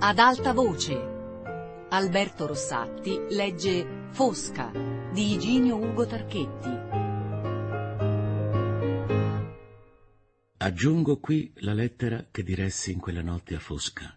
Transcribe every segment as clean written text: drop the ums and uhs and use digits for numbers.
Ad alta voce. Alberto Rossatti legge Fosca di Iginio Ugo Tarchetti. Aggiungo qui la lettera che diressi in quella notte a Fosca.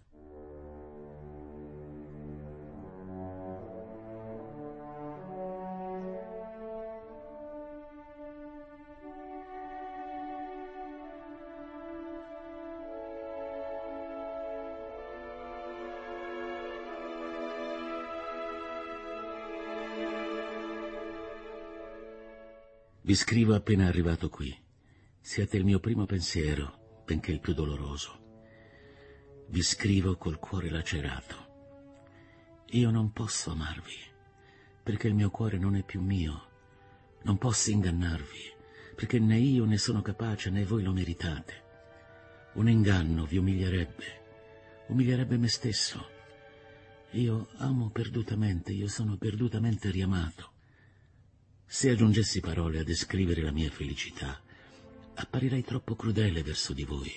Vi scrivo appena arrivato qui. Siete il mio primo pensiero, benché il più doloroso. Vi scrivo col cuore lacerato. Io non posso amarvi, perché il mio cuore non è più mio. Non posso ingannarvi, perché né io ne sono capace né voi lo meritate. Un inganno vi umilierebbe me stesso. Io amo perdutamente, io sono perdutamente riamato. Se aggiungessi parole a descrivere la mia felicità, apparirei troppo crudele verso di voi.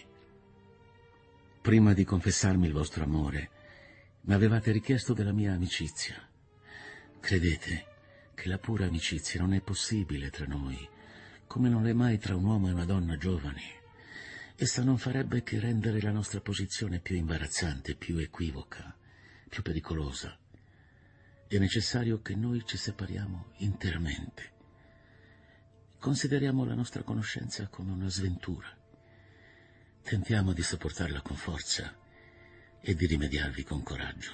Prima di confessarmi il vostro amore, mi avevate richiesto della mia amicizia. Credete che la pura amicizia non è possibile tra noi, come non è mai tra un uomo e una donna giovani. Essa non farebbe che rendere la nostra posizione più imbarazzante, più equivoca, più pericolosa. È necessario che noi ci separiamo interamente. Consideriamo la nostra conoscenza come una sventura. Tentiamo di sopportarla con forza e di rimediarvi con coraggio.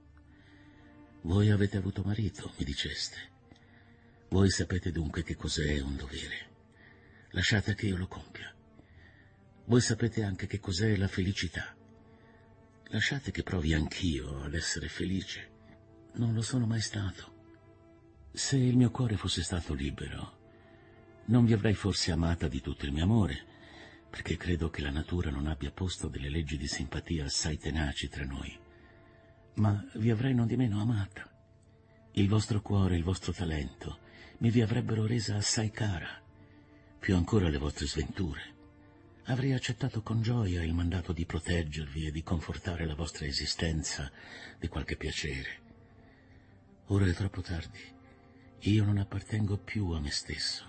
Voi avete avuto marito, mi diceste. Voi sapete dunque che cos'è un dovere. Lasciate che io lo compia. Voi sapete anche che cos'è la felicità. Lasciate che provi anch'io ad essere felice. Non lo sono mai stato. Se il mio cuore fosse stato libero, non vi avrei forse amata di tutto il mio amore, perché credo che la natura non abbia posto delle leggi di simpatia assai tenaci tra noi. Ma vi avrei nondimeno amata. Il vostro cuore e il vostro talento mi vi avrebbero resa assai cara, più ancora le vostre sventure. Avrei accettato con gioia il mandato di proteggervi e di confortare la vostra esistenza di qualche piacere. Ora è troppo tardi. Io non appartengo più a me stesso.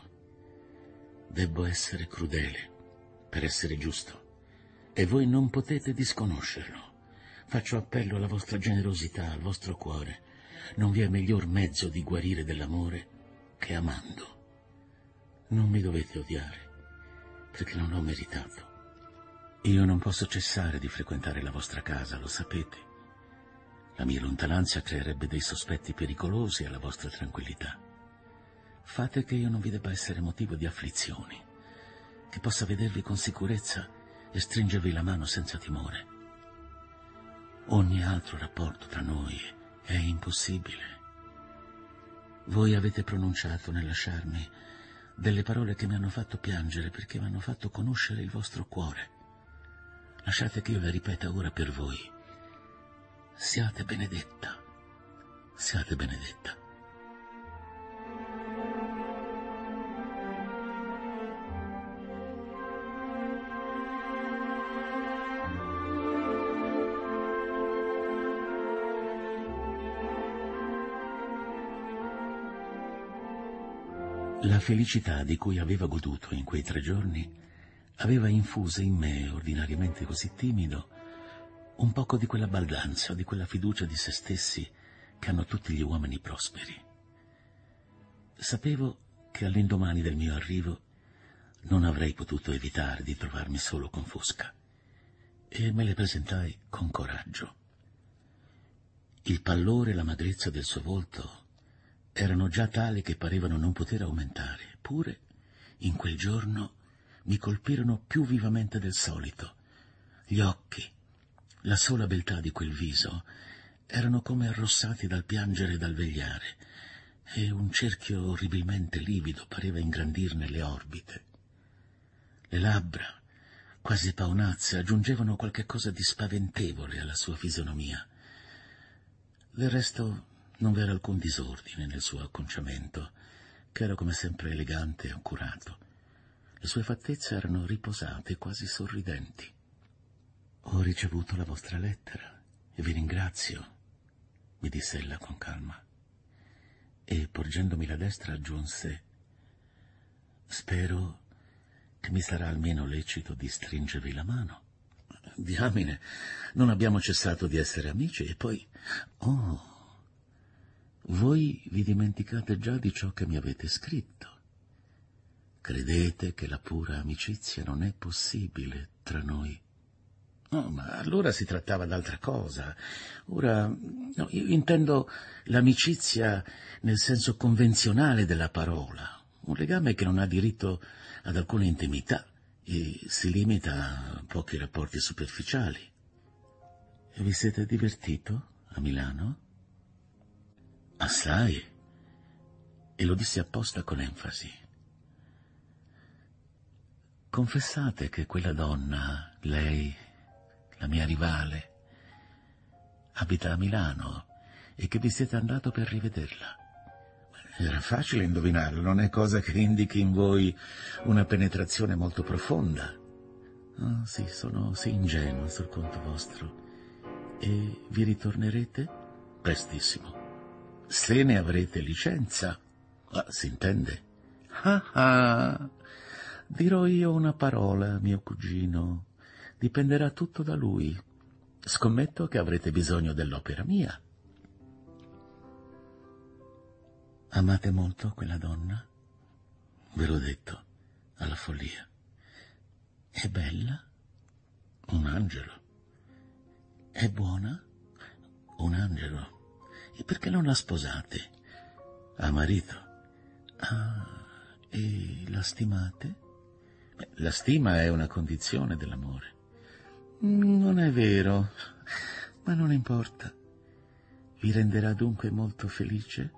Debbo essere crudele per essere giusto, e voi non potete disconoscerlo. Faccio appello alla vostra generosità, al vostro cuore. Non vi è miglior mezzo di guarire dell'amore che amando. Non mi dovete odiare, perché non l'ho meritato. Io non posso cessare di frequentare la vostra casa, lo sapete. La mia lontananza creerebbe dei sospetti pericolosi alla vostra tranquillità. Fate che io non vi debba essere motivo di afflizioni, che possa vedervi con sicurezza e stringervi la mano senza timore. Ogni altro rapporto tra noi è impossibile. Voi avete pronunciato nel lasciarmi delle parole che mi hanno fatto piangere perché mi hanno fatto conoscere il vostro cuore. Lasciate che io le ripeta ora per voi. Siate benedetta, siate benedetta. La felicità di cui aveva goduto in quei 3 giorni aveva infuso in me, ordinariamente così timido, un poco di quella baldanza, di quella fiducia di se stessi che hanno tutti gli uomini prosperi. Sapevo che all'indomani del mio arrivo non avrei potuto evitare di trovarmi solo con Fosca, e me le presentai con coraggio. Il pallore e la magrezza del suo volto erano già tali che parevano non poter aumentare, eppure in quel giorno mi colpirono più vivamente del solito. Gli occhi, la sola beltà di quel viso, erano come arrossati dal piangere e dal vegliare, e un cerchio orribilmente livido pareva ingrandirne le orbite. Le labbra, quasi paonazze, aggiungevano qualche cosa di spaventevole alla sua fisonomia. Del resto non v'era alcun disordine nel suo acconciamento, che era come sempre elegante e accurato. Le sue fattezze erano riposate, quasi sorridenti. Ho ricevuto la vostra lettera, Vi ringrazio, mi disse ella con calma, e porgendomi la destra aggiunse: spero che mi sarà almeno lecito di stringervi la mano. Diamine, non abbiamo cessato di essere amici, e poi... Oh, voi vi dimenticate già di ciò che mi avete scritto. Credete che la pura amicizia non è possibile tra noi? No, ma allora si trattava d'altra cosa. Ora, no, io intendo l'amicizia nel senso convenzionale della parola, un legame che non ha diritto ad alcuna intimità e si limita a pochi rapporti superficiali. E vi siete divertito a Milano? Assai. E lo disse apposta con enfasi. Confessate che quella donna, lei, la mia rivale, abita a Milano e che vi siete andato per rivederla. Era facile indovinarlo, non è cosa che indichi in voi una penetrazione molto profonda. Oh, sì, sono sì ingenuo sul conto vostro. E vi ritornerete? Prestissimo. Se ne avrete licenza. Si intende? Dirò io una parola, mio cugino. Dipenderà tutto da lui. Scommetto che avrete bisogno dell'opera mia. Amate molto quella donna? Ve l'ho detto, alla follia. È bella? Un angelo. È buona? Un angelo. E perché non la sposate? Ha marito. E la stimate? La stima è una condizione dell'amore. Non è vero, ma non importa. Vi renderà dunque molto felice?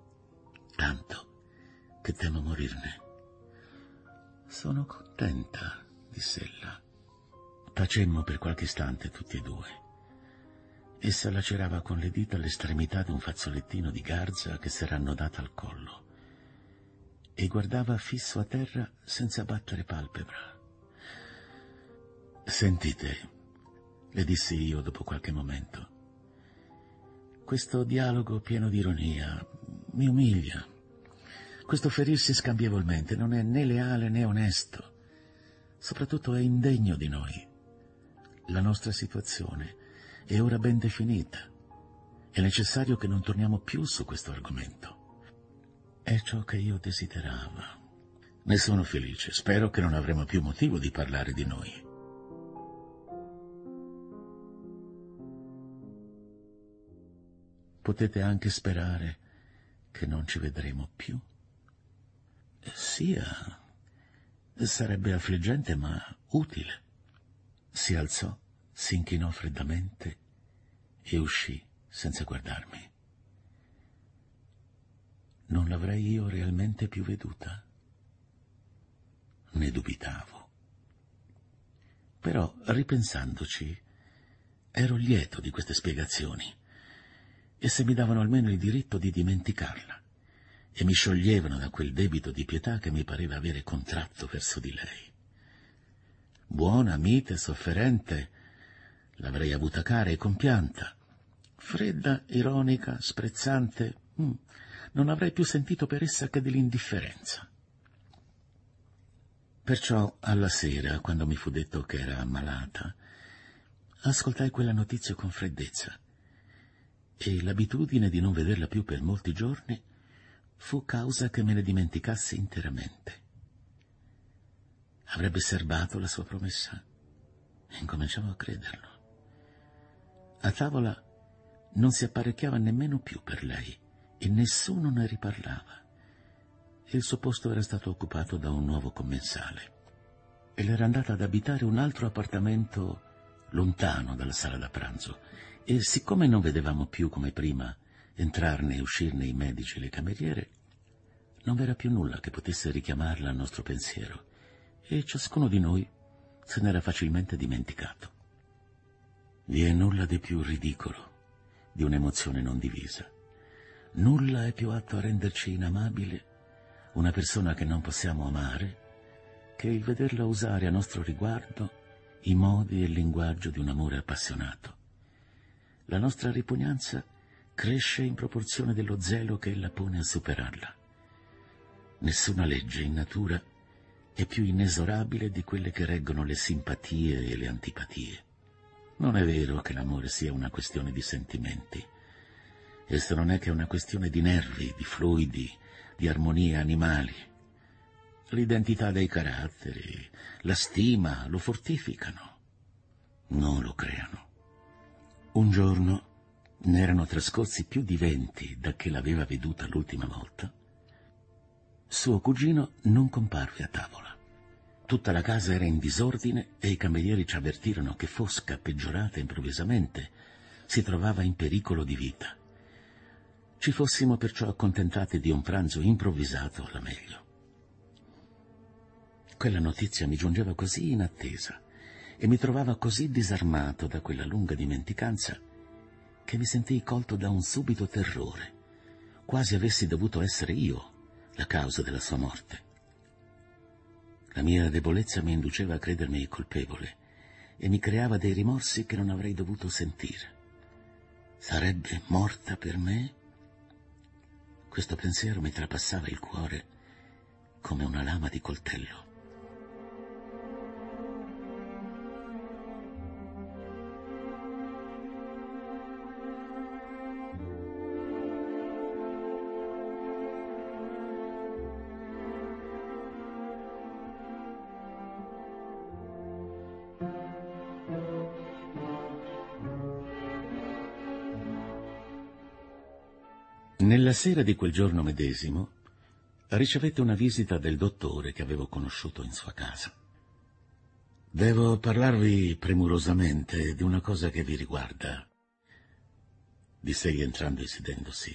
Tanto che temo morirne. Sono contenta, disse ella. Tacemmo per qualche istante tutti e due. Essa lacerava con le dita l'estremità di un fazzolettino di garza che s'era annodata al collo e guardava fisso a terra senza battere palpebra. Sentite, le dissi io dopo qualche momento. Questo dialogo pieno di ironia mi umilia. Questo ferirsi scambievolmente non è né leale né onesto. Soprattutto è indegno di noi. La nostra situazione è ora ben definita. È necessario che non torniamo più su questo argomento. È ciò che io desideravo. Ne sono felice. Spero che non avremo più motivo di parlare di noi. Potete anche sperare che non ci vedremo più? Sia. Sarebbe affliggente, ma utile. Si alzò, si inchinò freddamente e uscì senza guardarmi. Non l'avrei io realmente più veduta? Ne dubitavo. Però, ripensandoci, ero lieto di queste spiegazioni. Esse mi davano almeno il diritto di dimenticarla e mi scioglievano da quel debito di pietà che mi pareva avere contratto verso di lei. Buona, mite, sofferente, l'avrei avuta cara e compianta. Fredda, ironica, sprezzante, non avrei più sentito per essa che dell'indifferenza. Perciò, alla sera, quando mi fu detto che era ammalata, ascoltai quella notizia con freddezza, e l'abitudine di non vederla più per molti giorni fu causa che me ne dimenticassi interamente. Avrebbe serbato la sua promessa? Incominciavo a crederlo. A tavola non si apparecchiava nemmeno più per lei e nessuno ne riparlava. Il suo posto era stato occupato da un nuovo commensale e l'era andata ad abitare un altro appartamento lontano dalla sala da pranzo, e siccome non vedevamo più come prima entrarne e uscirne i medici e le cameriere, non v'era più nulla che potesse richiamarla al nostro pensiero, e ciascuno di noi se n'era facilmente dimenticato. Vi è nulla di più ridicolo di un'emozione non divisa. Nulla è più atto a renderci inamabile una persona che non possiamo amare che il vederla usare a nostro riguardo i modi e il linguaggio di un amore appassionato. La nostra ripugnanza cresce in proporzione dello zelo che ella pone a superarla. Nessuna legge in natura è più inesorabile di quelle che reggono le simpatie e le antipatie. Non è vero che l'amore sia una questione di sentimenti. Esso non è che una questione di nervi, di fluidi, di armonie animali. L'identità dei caratteri, la stima lo fortificano, non lo creano. Un giorno, ne erano trascorsi più di 20 da che l'aveva veduta l'ultima volta, suo cugino non comparve a tavola. Tutta la casa era in disordine e i camerieri ci avvertirono che Fosca, peggiorata improvvisamente, si trovava in pericolo di vita. Ci fossimo perciò accontentati di un pranzo improvvisato alla meglio. Quella notizia mi giungeva così inattesa e mi trovava così disarmato da quella lunga dimenticanza che mi sentii colto da un subito terrore, quasi avessi dovuto essere io la causa della sua morte. La mia debolezza mi induceva a credermi colpevole e mi creava dei rimorsi che non avrei dovuto sentire. Sarebbe morta per me? Questo pensiero mi trapassava il cuore come una lama di coltello. Nella sera di quel giorno medesimo ricevette una visita del dottore che avevo conosciuto in sua casa. «Devo parlarvi premurosamente di una cosa che vi riguarda», diss'egli entrando e sedendosi.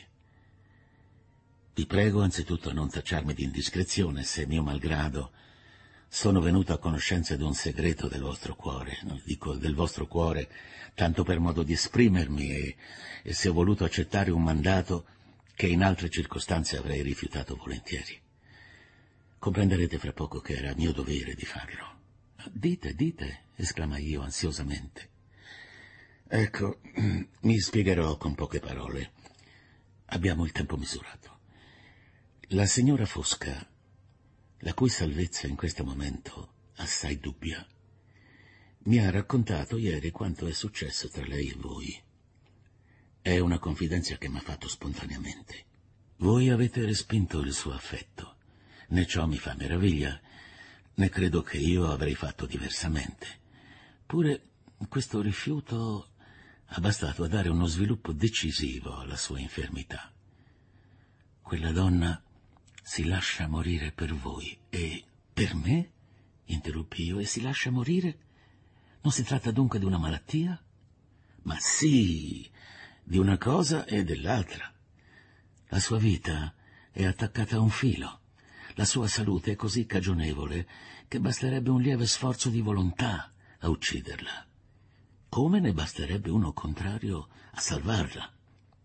«Vi prego anzitutto a non tacciarmi di indiscrezione se, mio malgrado, sono venuto a conoscenza di un segreto del vostro cuore. Dico del vostro cuore tanto per modo di esprimermi e se ho voluto accettare un mandato che in altre circostanze avrei rifiutato volentieri. Comprenderete fra poco che era mio dovere di farlo». Dite, esclamai io ansiosamente. «Ecco, mi spiegherò con poche parole. Abbiamo il tempo misurato. La signora Fosca, la cui salvezza in questo momento assai dubbia, mi ha raccontato ieri quanto è successo tra lei e voi. È una confidenza che m'ha fatto spontaneamente. Voi avete respinto il suo affetto, né ciò mi fa meraviglia, né credo che io avrei fatto diversamente. Pure questo rifiuto ha bastato a dare uno sviluppo decisivo alla sua infermità. Quella donna si lascia morire per voi. E per me? Interruppi io. E si lascia morire? Non si tratta dunque di una malattia? Ma sì, di una cosa e dell'altra. La sua vita è attaccata a un filo. La sua salute è così cagionevole che basterebbe un lieve sforzo di volontà a ucciderla, come ne basterebbe uno contrario a salvarla.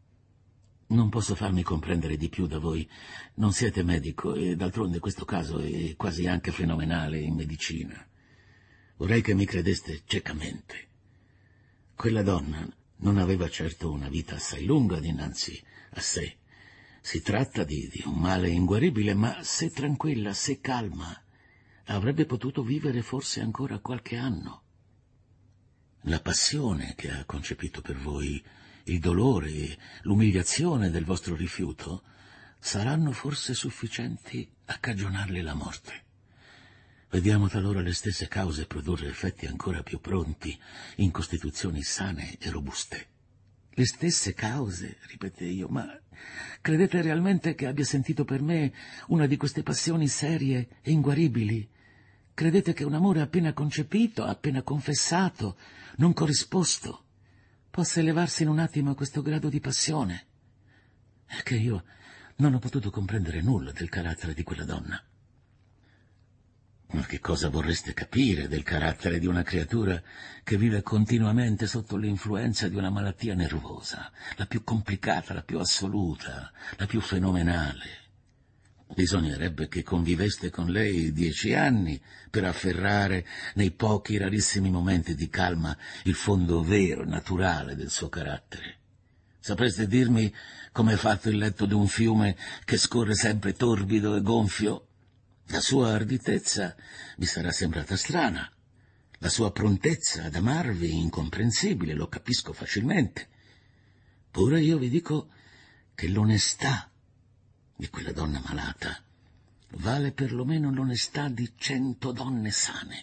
Non posso farmi comprendere di più da voi. Non siete medico e d'altronde questo caso è quasi anche fenomenale in medicina. Vorrei che mi credeste ciecamente. Quella donna non aveva certo una vita assai lunga dinanzi a sé. Si tratta di un male inguaribile, ma se tranquilla, se calma, avrebbe potuto vivere forse ancora qualche anno. La passione che ha concepito per voi, il dolore e l'umiliazione del vostro rifiuto saranno forse sufficienti a cagionarle la morte. Vediamo talora le stesse cause produrre effetti ancora più pronti in costituzioni sane e robuste. Le stesse cause, ripeté io, ma credete realmente che abbia sentito per me una di queste passioni serie e inguaribili? Credete che un amore appena concepito, appena confessato, non corrisposto, possa elevarsi in un attimo a questo grado di passione? È che io non ho potuto comprendere nulla del carattere di quella donna. Ma che cosa vorreste capire del carattere di una creatura che vive continuamente sotto l'influenza di una malattia nervosa, la più complicata, la più assoluta, la più fenomenale? Bisognerebbe che conviveste con lei 10 anni per afferrare nei pochi rarissimi momenti di calma il fondo vero, naturale del suo carattere. Sapreste dirmi come è fatto il letto di un fiume che scorre sempre torbido e gonfio? La sua arditezza vi sarà sembrata strana, la sua prontezza ad amarvi incomprensibile, lo capisco facilmente. Pure io vi dico che l'onestà di quella donna malata vale perlomeno l'onestà di 100 donne sane.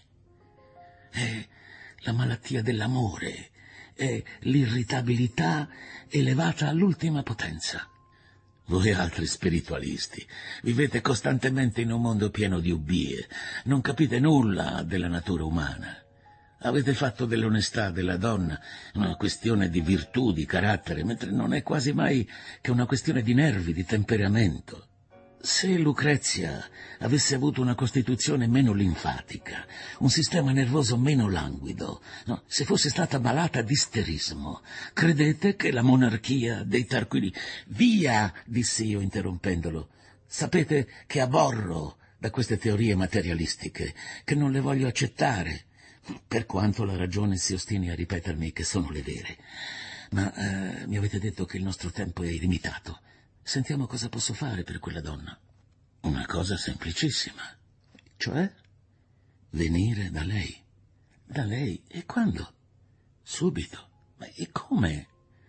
È la malattia dell'amore, è l'irritabilità elevata all'ultima potenza. Voi altri spiritualisti vivete costantemente in un mondo pieno di ubbie, non capite nulla della natura umana. Avete fatto dell'onestà della donna una questione di virtù, di carattere, mentre non è quasi mai che una questione di nervi, di temperamento. Se Lucrezia avesse avuto una costituzione meno linfatica, un sistema nervoso meno languido, no, se fosse stata malata di isterismo, credete che la monarchia dei Tarquini... Via, dissi io interrompendolo. Sapete che aborro da queste teorie materialistiche, che non le voglio accettare, per quanto la ragione si ostini a ripetermi che sono le vere. Ma mi avete detto che il nostro tempo è limitato. Sentiamo cosa posso fare per quella donna. Una cosa semplicissima. Cioè? Venire da lei. Da lei? E quando? Subito. Ma e come?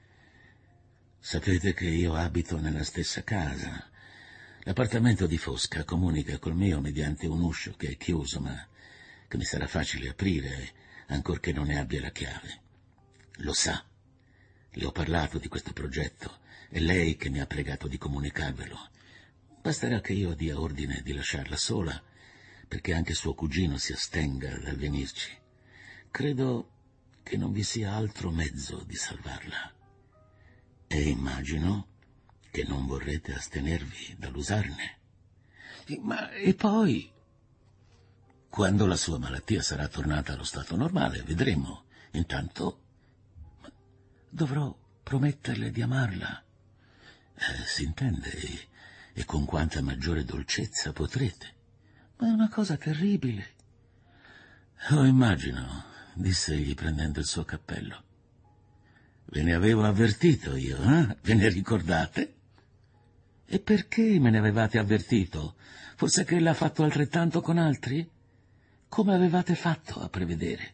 Sapete che io abito nella stessa casa. L'appartamento di Fosca comunica col mio mediante un uscio che è chiuso, ma che mi sarà facile aprire, ancorché non ne abbia la chiave. Lo sa. Le ho parlato di questo progetto. È lei che mi ha pregato di comunicarvelo. Basterà che io dia ordine di lasciarla sola, perché anche suo cugino si astenga dal venirci. Credo che non vi sia altro mezzo di salvarla. E immagino che non vorrete astenervi dall'usarne. Ma e poi? Quando la sua malattia sarà tornata allo stato normale, vedremo. Intanto dovrò prometterle di amarla. Si intende, e con quanta maggiore dolcezza potrete. Ma è una cosa terribile. Lo immagino, disse egli prendendo il suo cappello. Ve ne avevo avvertito io, eh? Ve ne ricordate? E perché me ne avevate avvertito? Forse che l'ha fatto altrettanto con altri? Come avevate fatto a prevedere?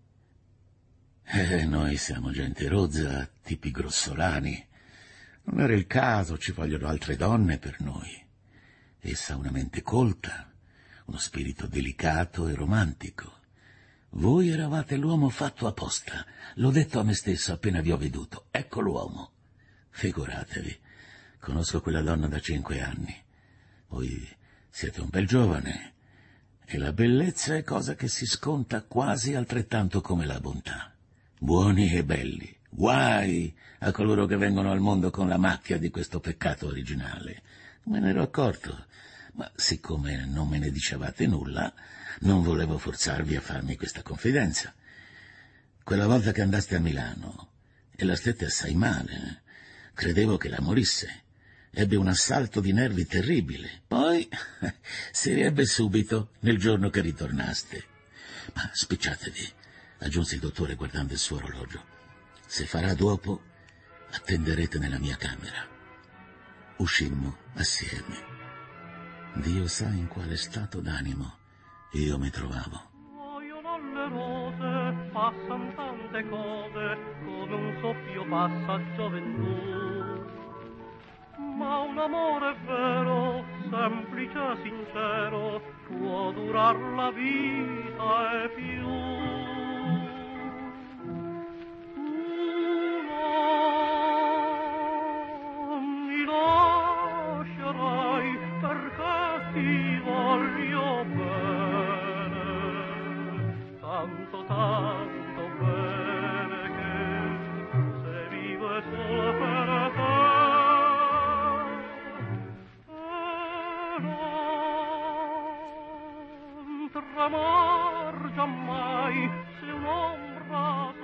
Noi siamo gente rozza, tipi grossolani. Non era il caso, ci vogliono altre donne per noi. Essa ha una mente colta, uno spirito delicato e romantico. Voi eravate l'uomo fatto apposta. L'ho detto a me stesso appena vi ho veduto. Ecco l'uomo. Figuratevi, conosco quella donna da 5 anni. Voi siete un bel giovane, e la bellezza è cosa che si sconta quasi altrettanto come la bontà. Buoni e belli. Guai a coloro che vengono al mondo con la macchia di questo peccato originale. Me ne ero accorto, ma siccome non me ne dicevate nulla, non volevo forzarvi a farmi questa confidenza. Quella volta che andaste a Milano, e la stette assai male, credevo che la morisse. Ebbe un assalto di nervi terribile. Poi si riebbe subito nel giorno che ritornaste. Ma spicciatevi, aggiunse il dottore guardando il suo orologio. Se farà dopo, attenderete nella mia camera. Uscimmo assieme. Dio sa in quale stato d'animo io mi trovavo. Muoiono le rose, passan tante cose, come un soffio passa gioventù. Ma un amore vero, semplice e sincero, può durar la vita e più. Ti voglio bene, tanto tanto bene che se vivo è solo per te e non tramar giammai se un'ombra